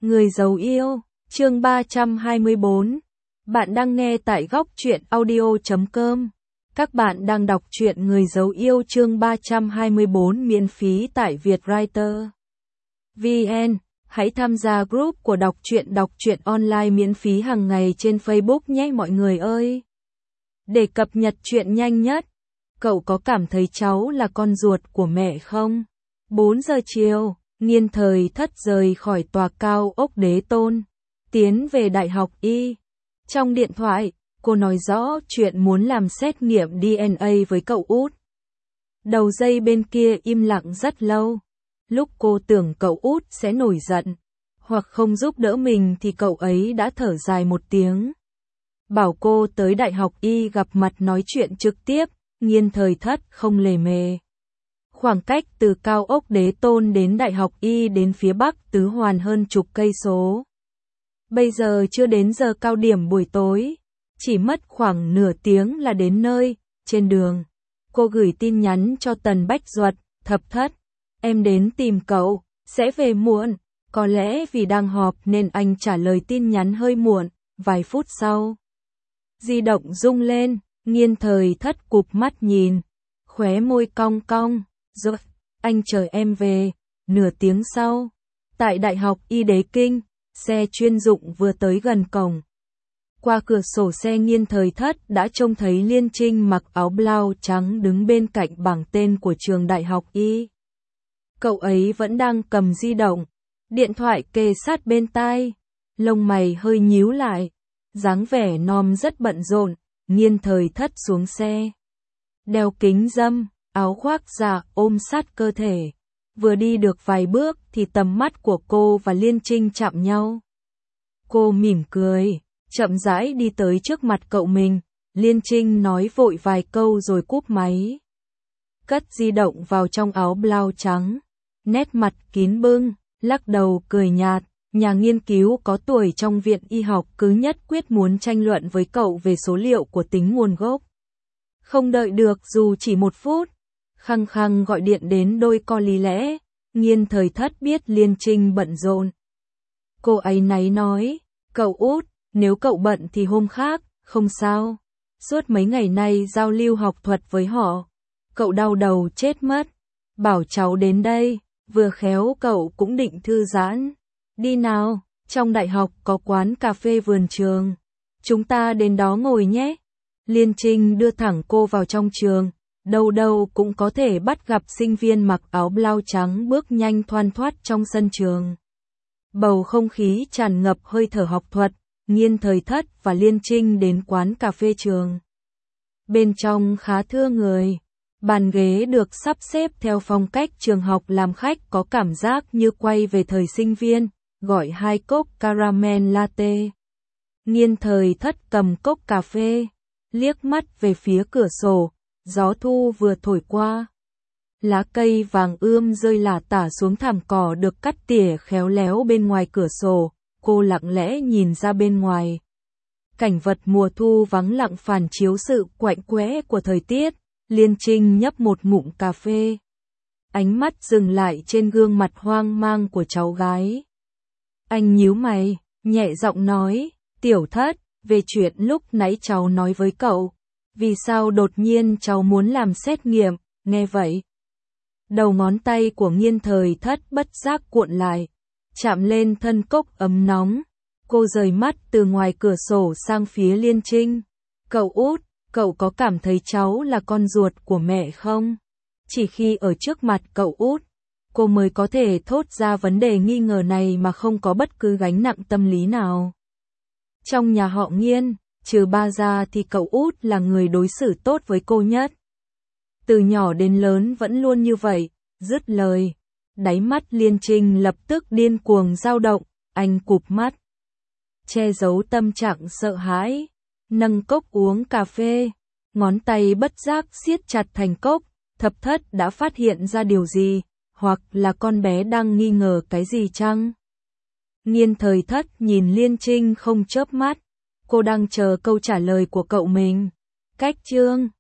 Người giấu yêu, chương 324. Bạn đang nghe tại góc truyện audio.com. Các bạn đang đọc truyện Người giấu yêu chương 324 miễn phí tại Vietwriter VN. Hãy tham gia group của đọc truyện online miễn phí hàng ngày trên Facebook nhé mọi người ơi. Để cập nhật truyện nhanh nhất, cậu có cảm thấy cháu là con ruột của mẹ không? 4 giờ chiều, Nghiên Thời Thất rời khỏi tòa cao ốc Đế Tôn, tiến về Đại học Y. Trong điện thoại, cô nói rõ chuyện muốn làm xét nghiệm DNA với cậu út. Đầu dây bên kia im lặng rất lâu. Lúc cô tưởng cậu út sẽ nổi giận, hoặc không giúp đỡ mình thì cậu ấy đã thở dài một tiếng. Bảo cô tới Đại học Y gặp mặt nói chuyện trực tiếp, Nghiên Thời Thất không lề mề. Khoảng cách từ cao ốc Đế Tôn đến Đại học Y đến phía bắc Tứ Hoàn hơn chục cây số. Bây giờ chưa đến giờ cao điểm buổi tối, chỉ mất khoảng nửa tiếng là đến nơi. Trên đường, cô gửi tin nhắn cho Tần Bách Duật, Thập Thất, em đến tìm cậu, sẽ về muộn. Có lẽ vì đang họp nên anh trả lời tin nhắn hơi muộn. Vài phút sau, di động rung lên, Nghiên Thời Thất cụp mắt nhìn, khóe môi cong cong. Rồi, anh chờ em về. Nửa tiếng sau, tại Đại học Y Đế Kinh, xe chuyên dụng vừa tới gần cổng. Qua cửa sổ xe Nghiên Thời Thất đã trông thấy Liên Trinh mặc áo blau trắng đứng bên cạnh bảng tên của trường Đại học Y. Cậu ấy vẫn đang cầm di động, điện thoại kề sát bên tai, lông mày hơi nhíu lại, dáng vẻ nom rất bận rộn. Nghiên Thời Thất xuống xe, đeo kính râm, áo khoác dạ ôm sát cơ thể. Vừa đi được vài bước thì tầm mắt của cô và Liên Trinh chạm nhau. Cô mỉm cười, chậm rãi đi tới trước mặt cậu mình. Liên Trinh nói vội vài câu rồi cúp máy. Cất di động vào trong áo blau trắng, nét mặt kín bưng, lắc đầu cười nhạt. Nhà nghiên cứu có tuổi trong viện y học cứ nhất quyết muốn tranh luận với cậu về số liệu của tính nguồn gốc. Không đợi được dù chỉ một phút, khăng khăng gọi điện đến đôi co lý lẽ. Nghiên Thời Thất biết Liên Trinh bận rộn. Cô ấy náy nói, cậu út, nếu cậu bận thì hôm khác, không sao. Suốt mấy ngày nay giao lưu học thuật với họ, cậu đau đầu chết mất. Bảo cháu đến đây, vừa khéo cậu cũng định thư giãn. Đi nào, trong đại học có quán cà phê vườn trường. Chúng ta đến đó ngồi nhé. Liên Trinh đưa thẳng cô vào trong trường. Đâu đâu cũng có thể bắt gặp sinh viên mặc áo blau trắng bước nhanh thoăn thoắt trong sân trường. Bầu không khí tràn ngập hơi thở học thuật. Nghiên Thời Thất và Liên Trinh đến quán cà phê trường. Bên trong khá thưa người. Bàn ghế được sắp xếp theo phong cách trường học làm khách có cảm giác như quay về thời sinh viên. Gọi 2 cốc caramel latte. Nghiên Thời Thất cầm cốc cà phê, liếc mắt về phía cửa sổ. Gió thu vừa thổi qua, lá cây vàng ươm rơi lả tả xuống thảm cỏ được cắt tỉa khéo léo bên ngoài cửa sổ. Cô lặng lẽ nhìn ra bên ngoài. Cảnh vật mùa thu vắng lặng phản chiếu sự quạnh quẽ của thời tiết. Liên Trinh nhấp một ngụm cà phê, ánh mắt dừng lại trên gương mặt hoang mang của cháu gái. Anh nhíu mày, nhẹ giọng nói, Tiểu Thất, về chuyện lúc nãy cháu nói với cậu. Vì sao đột nhiên cháu muốn làm xét nghiệm? Nghe vậy, đầu ngón tay của Nghiên Thời Thất bất giác cuộn lại, chạm lên thân cốc ấm nóng. Cô rời mắt từ ngoài cửa sổ sang phía Liên Trinh. Cậu út, cậu có cảm thấy cháu là con ruột của mẹ không? Chỉ khi ở trước mặt cậu út, cô mới có thể thốt ra vấn đề nghi ngờ này mà không có bất cứ gánh nặng tâm lý nào. Trong nhà họ Nghiên, trừ ba ra thì cậu út là người đối xử tốt với cô nhất. Từ nhỏ đến lớn vẫn luôn như vậy. Dứt lời, đáy mắt Liên Trinh lập tức điên cuồng dao động. Anh cụp mắt, che giấu tâm trạng sợ hãi, nâng cốc uống cà phê, ngón tay bất giác siết chặt thành cốc. Thập Thất đã phát hiện ra điều gì, hoặc là con bé đang nghi ngờ cái gì chăng? Nghiên Thời Thất nhìn Liên Trinh không chớp mắt. Cô đang chờ câu trả lời của cậu mình. Cách chương